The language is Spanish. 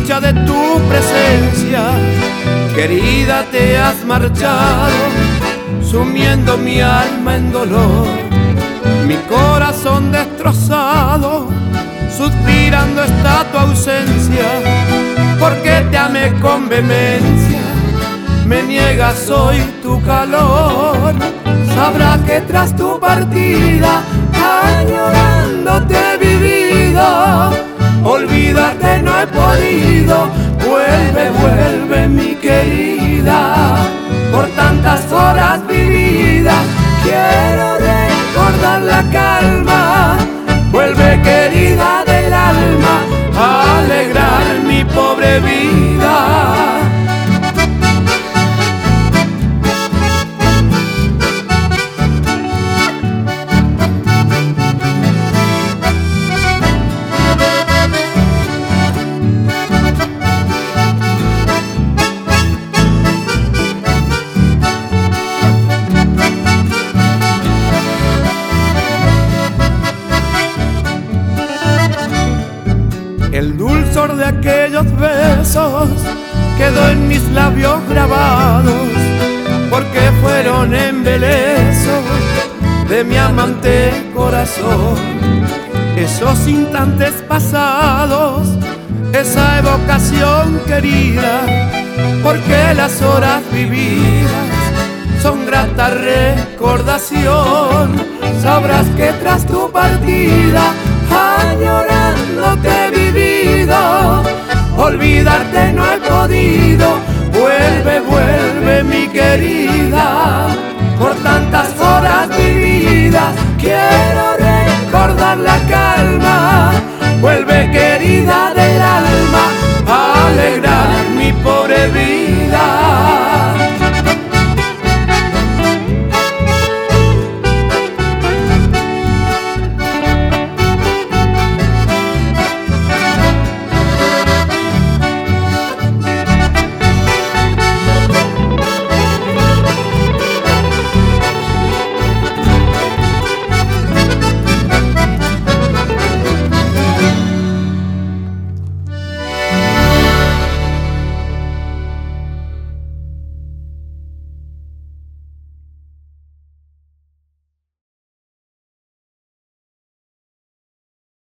dicha de tu presencia. Querida, te has marchado, sumiendo mi alma en dolor, mi corazón destrozado, suspirando está tu ausencia, porque te amé con vehemencia, me niegas hoy tu calor. Sabrás que tras tu partida, añorándote he vivido, olvidarte no he podido. Vuelve, vuelve mi querida, por tantas horas vividas, quiero recordar la calma. Vuelve, querida del alma, a alegrar mi pobre vida. El dulzor de aquellos besos quedó en mis labios grabados, porque fueron embelezos de mi amante corazón. Esos instantes pasados, esa evocación querida, porque las horas vividas son grata recordación. Sabrás que tras tu partida, añorándote he vivido, olvidarte no he podido. Vuelve, vuelve mi querida, por tantas horas vividas, quiero recordar la calma. Vuelve, querida del alma, a alegrar mi pobre vida.